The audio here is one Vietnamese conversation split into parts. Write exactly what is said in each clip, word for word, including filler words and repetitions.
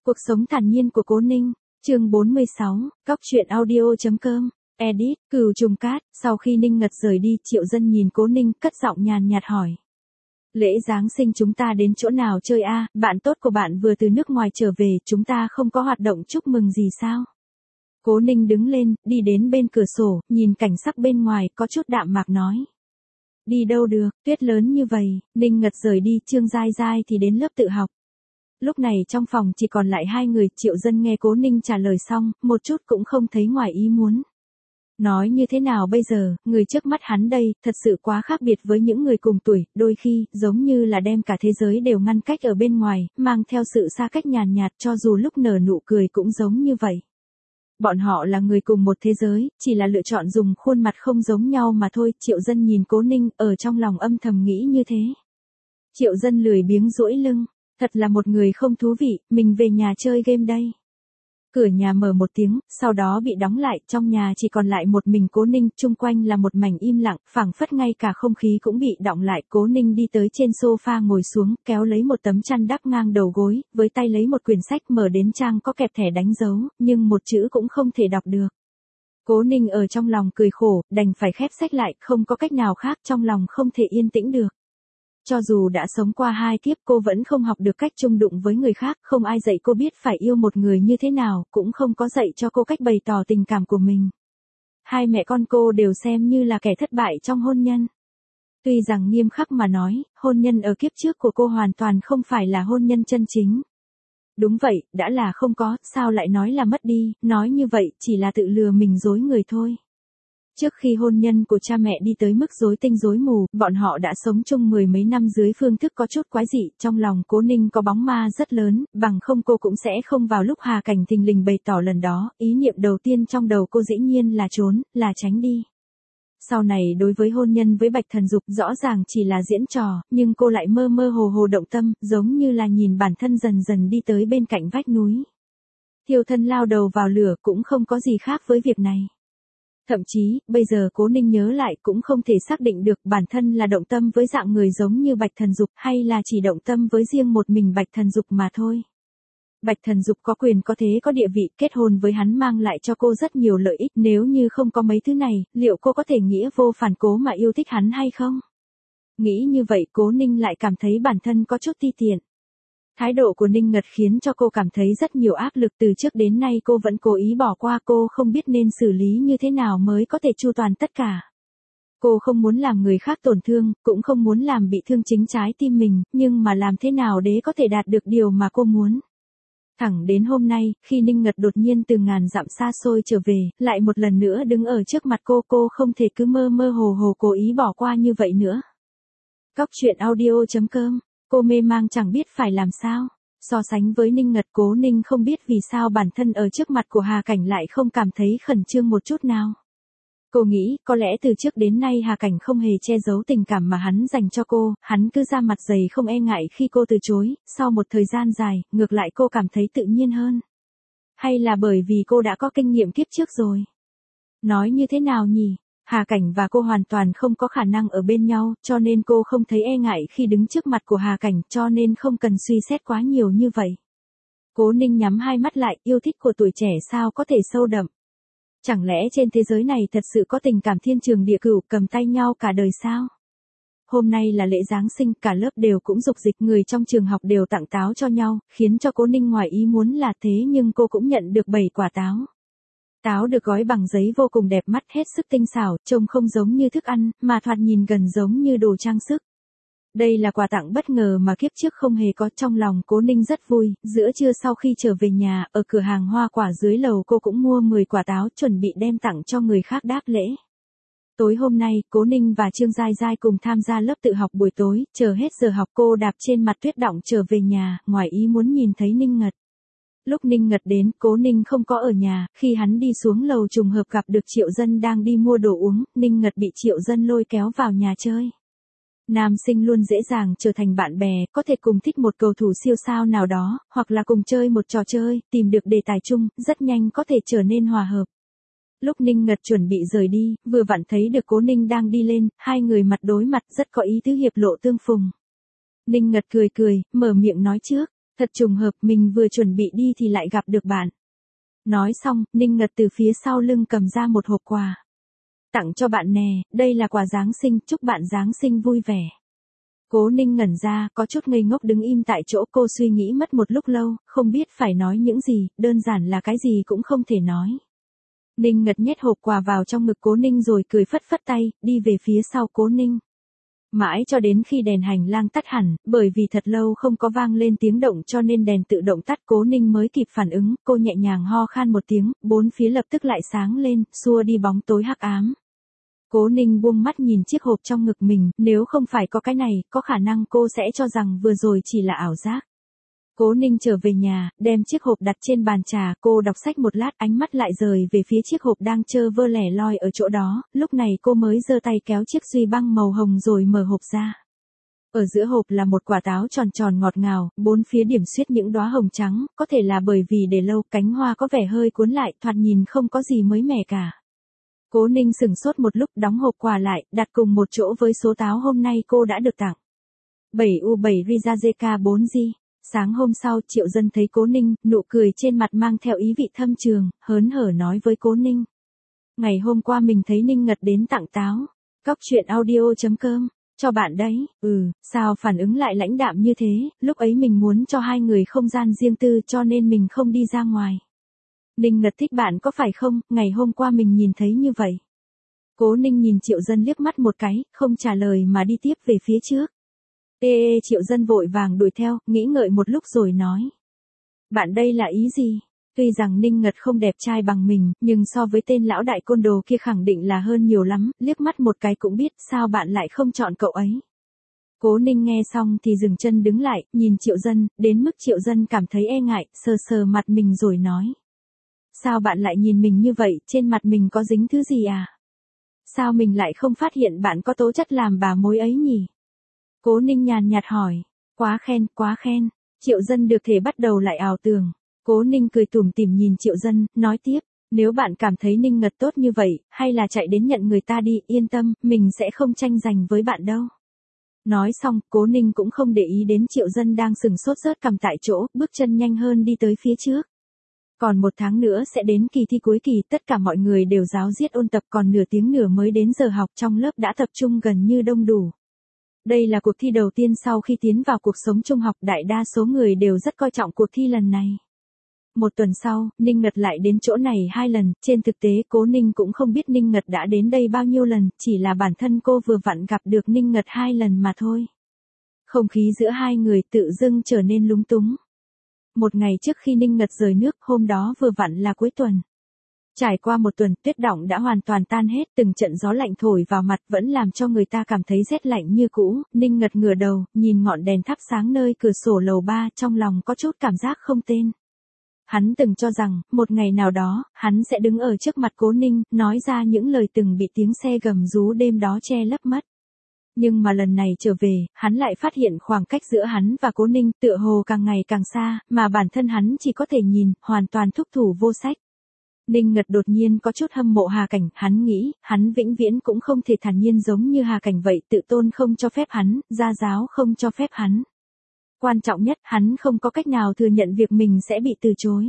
Cuộc sống thản nhiên của Cố Ninh, chương bốn mươi sáu, Cóc truyện audio.com, edit, Cừu Trùng Cát. Sau khi Ninh Ngật rời đi, Triệu Dân nhìn Cố Ninh, cất giọng nhàn nhạt hỏi. Lễ Giáng sinh chúng ta đến chỗ nào chơi a? Bạn tốt của bạn vừa từ nước ngoài trở về, chúng ta không có hoạt động chúc mừng gì sao? Cố Ninh đứng lên, đi đến bên cửa sổ, nhìn cảnh sắc bên ngoài, có chút đạm mạc nói. Đi đâu được, tuyết lớn như vậy. Ninh Ngật rời đi, Trương Giai Giai thì đến lớp tự học. Lúc này trong phòng chỉ còn lại hai người. Triệu Dân nghe Cố Ninh trả lời xong, một chút cũng không thấy ngoài ý muốn. Nói như thế nào bây giờ, người trước mắt hắn đây, thật sự quá khác biệt với những người cùng tuổi, đôi khi, giống như là đem cả thế giới đều ngăn cách ở bên ngoài, mang theo sự xa cách nhàn nhạt, cho dù lúc nở nụ cười cũng giống như vậy. Bọn họ là người cùng một thế giới, chỉ là lựa chọn dùng khuôn mặt không giống nhau mà thôi. Triệu Dân nhìn Cố Ninh, ở trong lòng âm thầm nghĩ như thế. Triệu Dân lười biếng duỗi lưng, thật là một người không thú vị, mình về nhà chơi game đây. Cửa nhà mở một tiếng, sau đó bị đóng lại, trong nhà chỉ còn lại một mình Cố Ninh, chung quanh là một mảnh im lặng, phảng phất ngay cả không khí cũng bị đọng lại. Cố Ninh đi tới trên sofa ngồi xuống, kéo lấy một tấm chăn đắp ngang đầu gối, với tay lấy một quyển sách mở đến trang có kẹp thẻ đánh dấu, nhưng một chữ cũng không thể đọc được. Cố Ninh ở trong lòng cười khổ, đành phải khép sách lại, không có cách nào khác, trong lòng không thể yên tĩnh được. Cho dù đã sống qua hai kiếp, cô vẫn không học được cách chung đụng với người khác, không ai dạy cô biết phải yêu một người như thế nào, cũng không có dạy cho cô cách bày tỏ tình cảm của mình. Hai mẹ con cô đều xem như là kẻ thất bại trong hôn nhân. Tuy rằng nghiêm khắc mà nói, hôn nhân ở kiếp trước của cô hoàn toàn không phải là hôn nhân chân chính. Đúng vậy, đã là không có, sao lại nói là mất đi, nói như vậy chỉ là tự lừa mình dối người thôi. Trước khi hôn nhân của cha mẹ đi tới mức rối tinh rối mù, bọn họ đã sống chung mười mấy năm dưới phương thức có chút quái dị, trong lòng Cố Ninh có bóng ma rất lớn, bằng không cô cũng sẽ không vào lúc Hà Cảnh thình lình bày tỏ lần đó, ý niệm đầu tiên trong đầu cô dĩ nhiên là trốn, là tránh đi. Sau này đối với hôn nhân với Bạch Thần Dục rõ ràng chỉ là diễn trò, nhưng cô lại mơ mơ hồ hồ động tâm, giống như là nhìn bản thân dần dần đi tới bên cạnh vách núi. Thiêu thân lao đầu vào lửa cũng không có gì khác với việc này. Thậm chí, bây giờ Cố Ninh nhớ lại cũng không thể xác định được bản thân là động tâm với dạng người giống như Bạch Thần Dục hay là chỉ động tâm với riêng một mình Bạch Thần Dục mà thôi. Bạch Thần Dục có quyền có thế có địa vị, kết hôn với hắn mang lại cho cô rất nhiều lợi ích, nếu như không có mấy thứ này, liệu cô có thể nghĩa vô phản cố mà yêu thích hắn hay không? Nghĩ như vậy Cố Ninh lại cảm thấy bản thân có chút ti tiện. Thái độ của Ninh Ngật khiến cho cô cảm thấy rất nhiều áp lực, từ trước đến nay cô vẫn cố ý bỏ qua, cô không biết nên xử lý như thế nào mới có thể chu toàn tất cả. Cô không muốn làm người khác tổn thương, cũng không muốn làm bị thương chính trái tim mình, nhưng mà làm thế nào để có thể đạt được điều mà cô muốn. Thẳng đến hôm nay, khi Ninh Ngật đột nhiên từ ngàn dặm xa xôi trở về, lại một lần nữa đứng ở trước mặt cô, cô không thể cứ mơ mơ hồ hồ cố ý bỏ qua như vậy nữa. Cóc truyện audio.com. Cô mê mang chẳng biết phải làm sao. So sánh với Ninh Ngật, Cố Ninh không biết vì sao bản thân ở trước mặt của Hà Cảnh lại không cảm thấy khẩn trương một chút nào. Cô nghĩ, có lẽ từ trước đến nay Hà Cảnh không hề che giấu tình cảm mà hắn dành cho cô, hắn cứ ra mặt dày không e ngại khi cô từ chối, sau một thời gian dài, ngược lại cô cảm thấy tự nhiên hơn. Hay là bởi vì cô đã có kinh nghiệm kiếp trước rồi? Nói như thế nào nhỉ? Hà Cảnh và cô hoàn toàn không có khả năng ở bên nhau, cho nên cô không thấy e ngại khi đứng trước mặt của Hà Cảnh, cho nên không cần suy xét quá nhiều như vậy. Cố Ninh nhắm hai mắt lại, yêu thích của tuổi trẻ sao có thể sâu đậm. Chẳng lẽ trên thế giới này thật sự có tình cảm thiên trường địa cửu, cầm tay nhau cả đời sao? Hôm nay là lễ Giáng sinh, cả lớp đều cũng dục dịch, người trong trường học đều tặng táo cho nhau, khiến cho Cố Ninh ngoài ý muốn là thế, nhưng cô cũng nhận được bảy quả táo. Táo được gói bằng giấy vô cùng đẹp mắt, hết sức tinh xảo, trông không giống như thức ăn, mà thoạt nhìn gần giống như đồ trang sức. Đây là quà tặng bất ngờ mà kiếp trước không hề có, trong lòng Cố Ninh rất vui. Giữa trưa sau khi trở về nhà, ở cửa hàng hoa quả dưới lầu cô cũng mua mười quả táo, chuẩn bị đem tặng cho người khác đáp lễ. Tối hôm nay, Cố Ninh và Trương Giai Giai cùng tham gia lớp tự học buổi tối, chờ hết giờ học cô đạp trên mặt tuyết đọng trở về nhà, ngoài ý muốn nhìn thấy Ninh Ngật. Lúc Ninh Ngật đến, Cố Ninh không có ở nhà, khi hắn đi xuống lầu trùng hợp gặp được Triệu Dân đang đi mua đồ uống, Ninh Ngật bị Triệu Dân lôi kéo vào nhà chơi. Nam sinh luôn dễ dàng trở thành bạn bè, có thể cùng thích một cầu thủ siêu sao nào đó, hoặc là cùng chơi một trò chơi, tìm được đề tài chung, rất nhanh có thể trở nên hòa hợp. Lúc Ninh Ngật chuẩn bị rời đi, vừa vặn thấy được Cố Ninh đang đi lên, hai người mặt đối mặt rất có ý tứ hiệp lộ tương phùng. Ninh Ngật cười cười, mở miệng nói trước. Thật trùng hợp, mình vừa chuẩn bị đi thì lại gặp được bạn. Nói xong, Ninh Ngật từ phía sau lưng cầm ra một hộp quà. Tặng cho bạn nè, đây là quà Giáng sinh, chúc bạn Giáng sinh vui vẻ. Cố Ninh ngẩn ra, có chút ngây ngốc đứng im tại chỗ, cô suy nghĩ mất một lúc lâu, không biết phải nói những gì, đơn giản là cái gì cũng không thể nói. Ninh Ngật nhét hộp quà vào trong ngực Cố Ninh rồi cười phất phất tay, đi về phía sau Cố Ninh. Mãi cho đến khi đèn hành lang tắt hẳn, bởi vì thật lâu không có vang lên tiếng động cho nên đèn tự động tắt, Cố Ninh mới kịp phản ứng, cô nhẹ nhàng ho khan một tiếng, bốn phía lập tức lại sáng lên, xua đi bóng tối hắc ám. Cố Ninh buông mắt nhìn chiếc hộp trong ngực mình, nếu không phải có cái này, có khả năng cô sẽ cho rằng vừa rồi chỉ là ảo giác. Cố Ninh trở về nhà, đem chiếc hộp đặt trên bàn trà, cô đọc sách một lát, ánh mắt lại rời về phía chiếc hộp đang trơ vơ lẻ loi ở chỗ đó, lúc này cô mới giơ tay kéo chiếc duy băng màu hồng rồi mở hộp ra. Ở giữa hộp là một quả táo tròn tròn ngọt ngào, bốn phía điểm xuyết những đóa hồng trắng, có thể là bởi vì để lâu, cánh hoa có vẻ hơi cuốn lại, thoạt nhìn không có gì mới mẻ cả. Cố Ninh sửng sốt một lúc, đóng hộp quà lại, đặt cùng một chỗ với số táo hôm nay cô đã được tặng. bảy U bảy Rizazeka bốn G. Sáng hôm sau, Triệu Dân thấy Cố Ninh, nụ cười trên mặt mang theo ý vị thâm trường, hớn hở nói với Cố Ninh. Ngày hôm qua mình thấy Ninh Ngật đến tặng táo. Cóc truyện audio chấm com. Cho bạn đấy, ừ, sao phản ứng lại lãnh đạm như thế, lúc ấy mình muốn cho hai người không gian riêng tư cho nên mình không đi ra ngoài. Ninh Ngật thích bạn có phải không, ngày hôm qua mình nhìn thấy như vậy. Cố Ninh nhìn Triệu Dân liếc mắt một cái, không trả lời mà đi tiếp về phía trước. Ê ê Triệu Dân vội vàng đuổi theo, nghĩ ngợi một lúc rồi nói. Bạn đây là ý gì? Tuy rằng Ninh Ngật không đẹp trai bằng mình, nhưng so với tên lão đại côn đồ kia khẳng định là hơn nhiều lắm, liếc mắt một cái cũng biết sao bạn lại không chọn cậu ấy. Cố Ninh nghe xong thì dừng chân đứng lại, nhìn Triệu Dân, đến mức Triệu Dân cảm thấy e ngại, sờ sờ mặt mình rồi nói. Sao bạn lại nhìn mình như vậy, trên mặt mình có dính thứ gì à? Sao mình lại không phát hiện bạn có tố chất làm bà mối ấy nhỉ? Cố Ninh nhàn nhạt hỏi. Quá khen, quá khen. Triệu Dân được thể bắt đầu lại ảo tưởng. Cố Ninh cười tủm tỉm nhìn Triệu Dân, nói tiếp. Nếu bạn cảm thấy Ninh Ngật tốt như vậy, hay là chạy đến nhận người ta đi, yên tâm, mình sẽ không tranh giành với bạn đâu. Nói xong, Cố Ninh cũng không để ý đến Triệu Dân đang sừng sốt rớt cằm tại chỗ, bước chân nhanh hơn đi tới phía trước. Còn một tháng nữa sẽ đến kỳ thi cuối kỳ, tất cả mọi người đều ráo riết ôn tập, còn nửa tiếng nữa mới đến giờ học, trong lớp đã tập trung gần như đông đủ. Đây là cuộc thi đầu tiên sau khi tiến vào cuộc sống trung học, đại đa số người đều rất coi trọng cuộc thi lần này. Một tuần sau, Ninh Ngật lại đến chỗ này hai lần, trên thực tế Cố Ninh cũng không biết Ninh Ngật đã đến đây bao nhiêu lần, chỉ là bản thân cô vừa vặn gặp được Ninh Ngật hai lần mà thôi. Không khí giữa hai người tự dưng trở nên lúng túng. Một ngày trước khi Ninh Ngật rời nước, hôm đó vừa vặn là cuối tuần. Trải qua một tuần, tuyết đọng đã hoàn toàn tan hết, từng trận gió lạnh thổi vào mặt vẫn làm cho người ta cảm thấy rét lạnh như cũ. Ninh Ngật ngửa đầu, nhìn ngọn đèn thắp sáng nơi cửa sổ lầu ba, trong lòng có chút cảm giác không tên. Hắn từng cho rằng, một ngày nào đó, hắn sẽ đứng ở trước mặt Cố Ninh, nói ra những lời từng bị tiếng xe gầm rú đêm đó che lấp mất. Nhưng mà lần này trở về, hắn lại phát hiện khoảng cách giữa hắn và Cố Ninh tựa hồ càng ngày càng xa, mà bản thân hắn chỉ có thể nhìn, hoàn toàn thúc thủ vô sách. Ninh Ngật đột nhiên có chút hâm mộ Hà Cảnh, hắn nghĩ, hắn vĩnh viễn cũng không thể thản nhiên giống như Hà Cảnh vậy, tự tôn không cho phép hắn, gia giáo không cho phép hắn. Quan trọng nhất, hắn không có cách nào thừa nhận việc mình sẽ bị từ chối.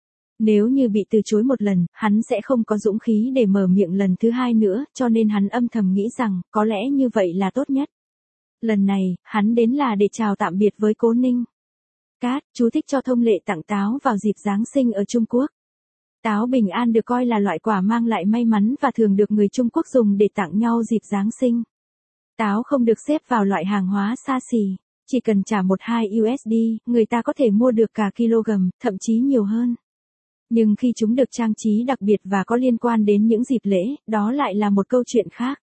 Nếu như bị từ chối một lần, hắn sẽ không có dũng khí để mở miệng lần thứ hai nữa, cho nên hắn âm thầm nghĩ rằng, có lẽ như vậy là tốt nhất. Lần này, hắn đến là để chào tạm biệt với Cố Ninh. Cát, chú thích cho thông lệ tặng táo vào dịp Giáng sinh ở Trung Quốc. Táo bình an được coi là loại quả mang lại may mắn và thường được người Trung Quốc dùng để tặng nhau dịp Giáng sinh. Táo không được xếp vào loại hàng hóa xa xỉ. Chỉ cần trả một hai u ét đê, người ta có thể mua được cả kg, thậm chí nhiều hơn. Nhưng khi chúng được trang trí đặc biệt và có liên quan đến những dịp lễ, đó lại là một câu chuyện khác.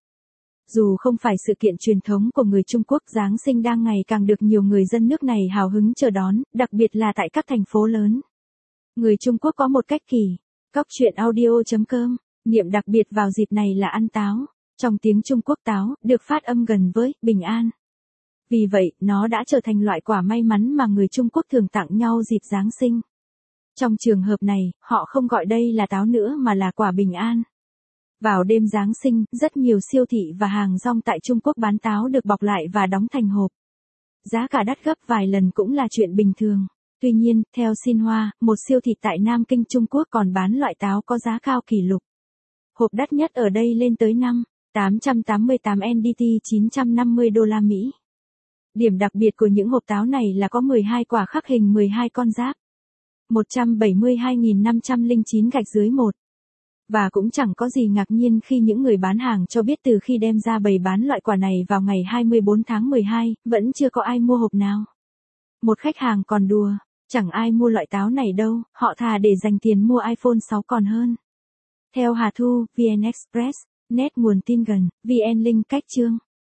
Dù không phải sự kiện truyền thống của người Trung Quốc, Giáng sinh đang ngày càng được nhiều người dân nước này hào hứng chờ đón, đặc biệt là tại các thành phố lớn. Người Trung Quốc có một cách kỳ. Cóc truyện audio chấm com, niệm đặc biệt vào dịp này là ăn táo. Trong tiếng Trung Quốc táo, được phát âm gần với, bình an. Vì vậy, nó đã trở thành loại quả may mắn mà người Trung Quốc thường tặng nhau dịp Giáng sinh. Trong trường hợp này, họ không gọi đây là táo nữa mà là quả bình an. Vào đêm Giáng sinh, rất nhiều siêu thị và hàng rong tại Trung Quốc bán táo được bọc lại và đóng thành hộp. Giá cả đắt gấp vài lần cũng là chuyện bình thường. Tuy nhiên, theo Xinhua, một siêu thị tại Nam Kinh Trung Quốc còn bán loại táo có giá cao kỷ lục. Hộp đắt nhất ở đây lên tới năm nghìn tám trăm tám mươi tám en đê tê chín trăm năm mươi đô la Mỹ. Điểm đặc biệt của những hộp táo này là có mười hai quả khắc hình mười hai con giáp. một trăm bảy mươi hai nghìn năm trăm lẻ chín gạch dưới một. Và cũng chẳng có gì ngạc nhiên khi những người bán hàng cho biết từ khi đem ra bày bán loại quả này vào ngày hai mươi bốn tháng mười hai, vẫn chưa có ai mua hộp nào. Một khách hàng còn đùa, chẳng ai mua loại táo này đâu, họ thà để dành tiền mua iPhone sáu còn hơn. Theo Hà Thu, vê en Express, net nguồn tin gần, vê en Link cách chương.